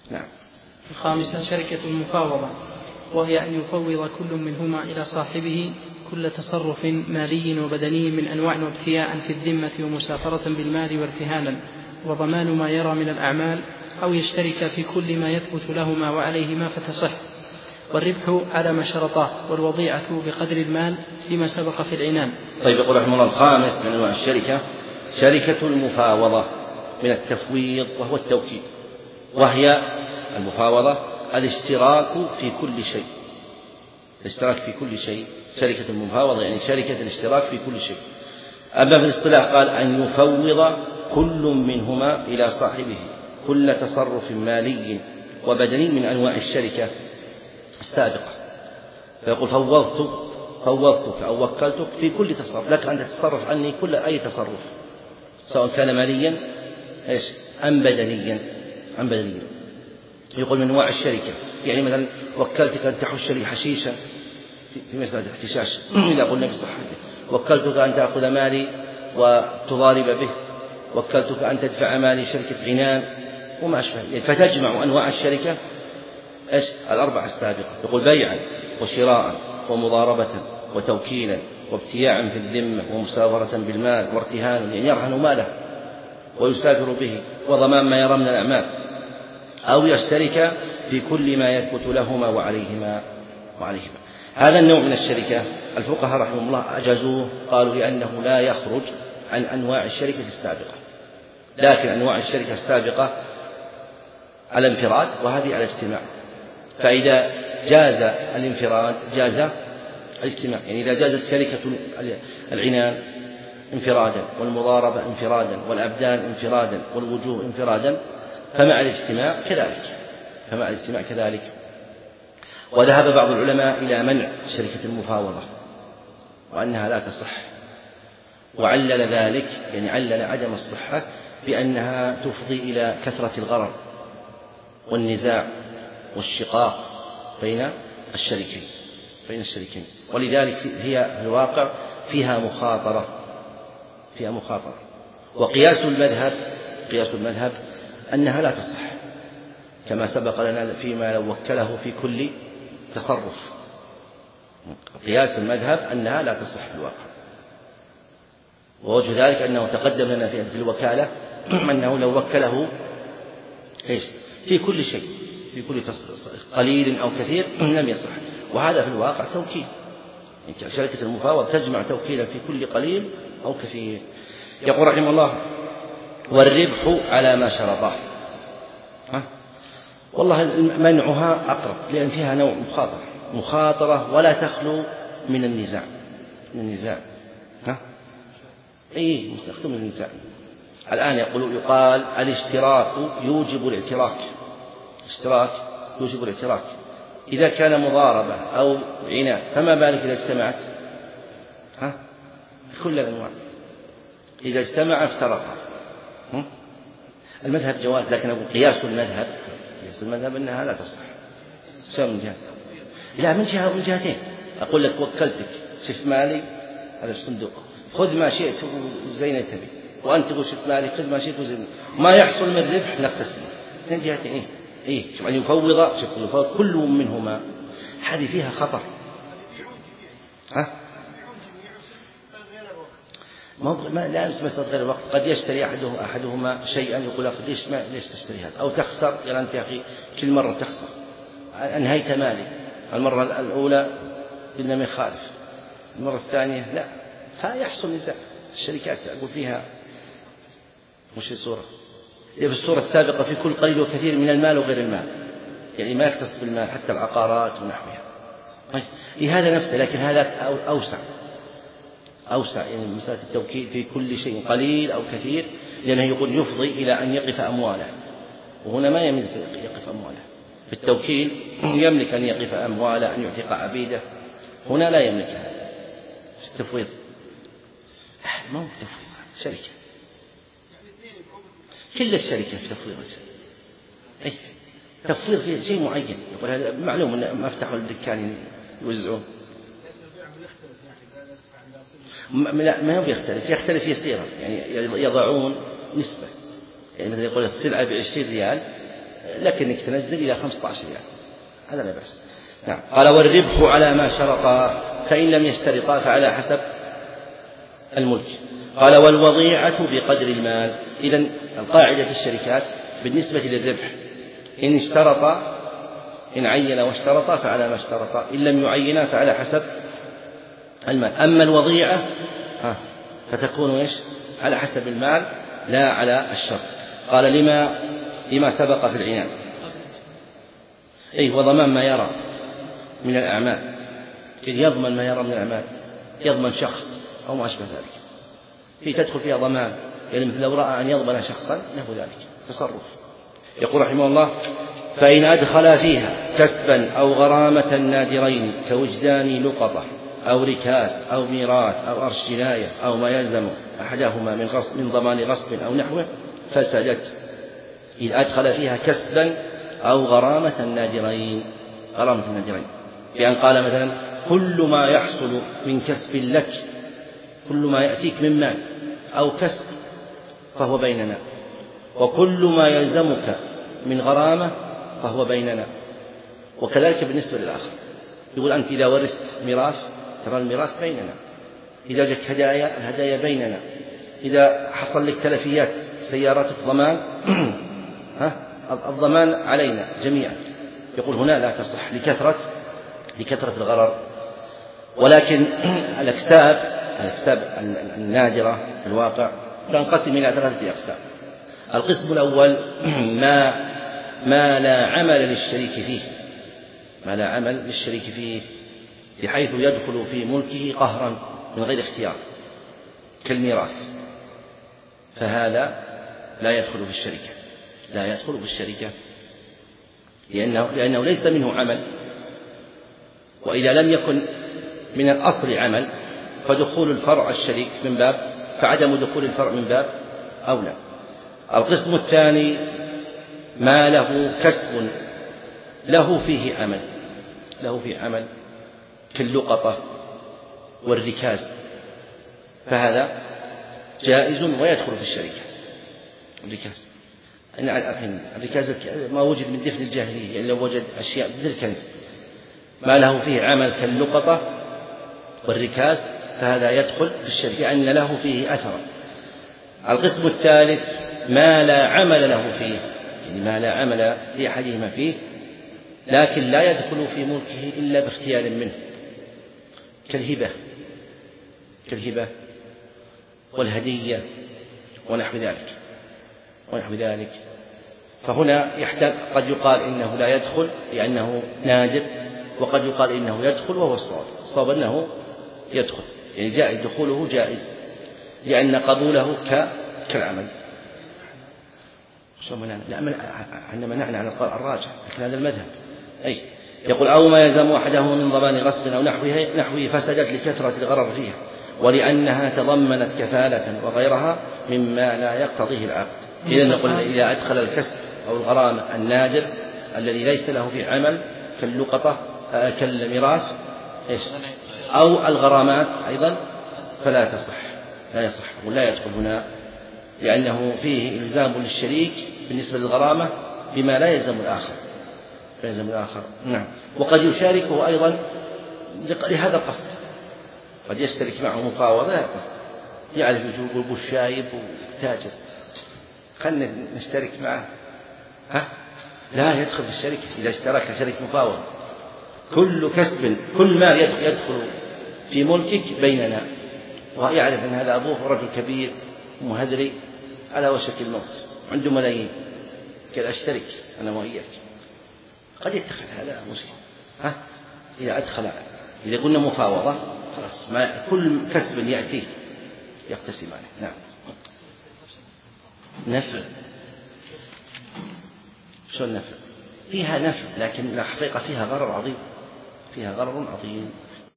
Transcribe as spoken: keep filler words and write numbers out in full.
نعم. الخامسة شركة المفاوضة، وهي أن يفوض كل منهما إلى صاحبه كل تصرف مالي وبدني من أنواع وابتياء في الذمة ومسافرة بالمال وارتهانا وضمان ما يرى من الأعمال، أو يشترك في كل ما يثبت لهما وعليهما فتصح. والربح على ما شرطاه، والوضيعة بقدر المال لما سبق في العنان. طيب، يقول رحمه الله: الخامس من أنواع الشركة شركة المفاوضة من التفويض وهو التوكيل، وهي المفاوضة الاشتراك في كل شيء. الاشتراك في كل شيء، شركة المفاوضة يعني شركة الاشتراك في كل شيء. أما في الاصطلاح قال أن يفوض كل منهما إلى صاحبه كل تصرف مالي وبدني من أنواع الشركة السابقة، فيقول فوضت فوضتك أو وكلتك في كل تصرف، لك أن تتصرف عني كل أي تصرف، سواء كان ماليا إيش أم بدنيا أم بدنيا. يقول من أنواع الشركة، يعني مثلا وكلتك أن تحش لي حشيشا في مسألة احتشاش إذا قلنا بصحته، وكلتك أن تأخذ مالي وتضارب به، وكلتك أن تدفع مالي شركة عنان وما أشبه، يعني فتجمع أنواع الشركة إيش الأربعة السابقة. يقول بيعا وشراء ومضاربة وتوكيلا وابتياعا في الذمة ومسافرة بالمال وارتهان، يعني يرهن ماله ويسافر به، وضمان ما يرى من الأعمال، أو يشترك في كل ما يثبت لهما وعليهما وعليهما. هذا النوع من الشركة الفقهاء رحمهم الله أجازوه، قالوا لأنه لا يخرج عن أنواع الشركة السابقة، لكن أنواع الشركة السابقة على انفراد وهذه على اجتماع، فإذا جاز الانفراد جاز الاجتماع، يعني إذا جازت شركة العنان انفرادا والمضاربة انفرادا والأبدان انفرادا والوجوه انفرادا، فمع الاجتماع كذلك فمع الاجتماع كذلك. وذهب بعض العلماء إلى منع شركة المفاوضة وأنها لا تصح، وعلل ذلك، يعني علل عدم الصحة بأنها تفضي إلى كثرة الغرر والنزاع والشقاق بين الشريكين بين الشريكين ولذلك هي في الواقع فيها مخاطرة فيها مخاطرة وقياس المذهب قياس المذهب أنها لا تصح، كما سبق لنا فيما لو وكله في كل تصرف. قياس المذهب أنها لا تصح في الواقع، ووجه ذلك أنه تقدم لنا في الوكالة أنه لو وكله إيش في كل شيء في كل قليل أو كثير لم يصح، وهذا في الواقع توكيل، يعني شركة المفاوض تجمع توكيلا في كل قليل أو كثير. يقول رحمه الله: والربح على ما شرطه. والله منعها أقرب، لأن فيها نوع مخاطرة مخاطرة ولا تخلو من النزاع من النزاع ها إيه مستخدم النزاع. الآن يقول يقال الاشتراك يوجب الاعتراك اشتراك يوجب الاعتراك إذا كان مضاربة أو عناد، فما بالك إذا اجتمعت ها كل الأنواع، إذا اجتمع افترقا. المذهب جواز، لكن أقول قياس المذهب قياس المذهب أنها لا تصح. شو من جهة؟ لا، من جهة من جهتين. أقول لك وكلتك شفت مالي هذا في الصندوق، خذ ما شئت زي ما تبي، وأنت تقول شفت مالي خذ ما شئت وزي ما يحصل من ربح نقتسم. من جهتين إيه إيه شوف أن يفوض شوف يفوض كل منهما، هذه فيها خطر. ها ما لا مسألة غير الوقت، قد يشتري أحده أحدهما شيئا يقول أخي ليش ما ليش تشتري هذا، أو تخسر يا أنت يا أخي كل مرة تخسر، أنهيت مالي المرة الأولى قلنا ما يخالف، المرة الثانية لا، فيحصل نزاع. الشركات أقول فيها مش الصورة في الصورة السابقة في كل قليل وكثير من المال وغير المال، يعني ما يختص بالمال حتى العقارات ونحوها. طيب لهذا نفسه، لكن هذا أوسع أوسع يعني مسألة التوكيل في كل شيء قليل أو كثير، لأنه يقول يفضي إلى أن يقف أمواله، وهنا ما يملك يقف أمواله. في التوكيل يملك أن يقف أمواله، أن يعتق عبيده، هنا لا يملك هذا. في التفويض ما هو تفويض، شركة كل الشركة في تفويض أي تفويض في شيء معين. يقول هذا معلوم أن ما افتحوا الدكان يوزعون، لا ما هو بيختلف، يختلف يسيرا، يعني يضعون نسبة، يعني مثلا يقول السلعة بعشرين ريال لكنك تنزل إلى خمسة عشر ريال، هذا لا بأس. نعم. قال والربح على ما شرطا، فإن لم يشترطا فعلى حسب الملك. قال والوضيعة بقدر المال. إذن القاعدة في الشركات بالنسبة للربح إن اشترط، إن عين واشترط فعلى ما اشترط، إن لم يعين فعلى حسب المال. أما الوضيعة فتكون إيش؟ على حسب المال لا على الشرط. قال لما لما سبق في العنان، أي وضمان ما يرى من الأعمال، يضمن ما يرى من الأعمال، يضمن شخص أو ما أشبه ذلك، في تدخل فيها ضمان، يعني لو رأى أن يضمن شخصا له ذلك تصرف. يقول رحمه الله فإن أدخل فيها كسبا أو غرامة نادرين كوجدان لقطة أو ركاز أو ميراث أو أرش جناية أو ما يلزم أحدهما من غصب من ضمان غصب أو نحوه فسدت. إذا أدخل فيها كسبا أو غرامة نادرين، غرامة نادرين بأن قال مثلا كل ما يحصل من كسب لك، كل ما يأتيك من مال أو كسب فهو بيننا، وكل ما يلزمك من غرامة فهو بيننا. وكذلك بالنسبة للآخر، يقول أنت إذا ورثت ميراث ترى الميراث بيننا، إذا جاك هدايا الهدايا بيننا، إذا حصل لك تلفيات سيارتك ضمان ها الضمان علينا جميعا. يقول هنا لا تصح لكثرة لكثرة الغرر. ولكن الأكساب الأكساب النادرة في الواقع تنقسم إلى ثلاثة أقسام. القسم الأول ما ما لا عمل للشريك فيه، ما لا عمل للشريك فيه بحيث يدخل في ملكه قهرا من غير اختيار كالميراث، فهذا لا يدخل في الشركة، لا يدخل في الشركة لأنه, لأنه ليس منه عمل، وإذا لم يكن من الأصل عمل فدخول الفرع الشريك من باب، فعدم دخول الفرع من باب أولى. القسم الثاني ما له كسب له فيه عمل، له فيه عمل كاللقطة والركاز، فهذا جائز ويدخل في الشركة. الركاز الحين الركاز ما وجد من دفن الجاهلية، يعني لو وجد أشياء مثل الكنز ما له فيه عمل كاللقطة والركاز فهذا يدخل في الشركة لأن له فيه أثرا. القسم الثالث ما لا عمل له فيه، يعني ما لا عمل لأحدهما فيه لكن لا يدخل في ملكه إلا باختيار منه كالهبة كالهبة والهدية ونحو ذلك ونحو ذلك فهنا يحتاج، قد يقال إنه لا يدخل لأنه نادر، وقد يقال إنه يدخل وهو الصواب، الصواب أنه يدخل، يعني جائز دخوله جائز لأن قبوله كالعمل. احنا منعنا عن الراجح لكن هذا المذهب. أي يقول أو ما يلزم أحدهما من ضمان غصب أو نحوه نحوه فسدت لكثرة الغرر فيها ولأنها تضمنت كفالة وغيرها مما لا يقتضيه العقد. إذا نقول إذا أدخل الكسب أو الغرامة النادر الذي ليس له في عمل كاللقطة كالميراث أو الغرامات أيضا فلا تصح، لا يصح ولا يدخل هنا لأنه فيه إلزام للشريك بالنسبة للغرامة بما لا يلزم الآخر، لا يلزم الآخر. نعم. وقد يشاركه أيضا لهذا القصد، قد يشترك معه مفاوضة لهذا القصد، يعرف يقول أبو الشايب وتاجر خلنا نشترك معه، ها لا يدخل في الشركة إذا اشترك شريك مفاوضة. كل كسب كل مال يدخل, يدخل في ملكك بيننا، ويعرف أن هذا أبوه رجل كبير مهذري على وشك الموت عنده ملايين، قال أشترك أنا وإياك، قد يتخذ هذا مشكلة. ها إذا أدخل إذا قلنا مفاوضة خلاص ما كل كسب يأتيه يقتسمان. نعم. نفع شو النفع؟ فيها نفع لكن الحقيقة فيها غرر عظيم، فيها غرر عظيم.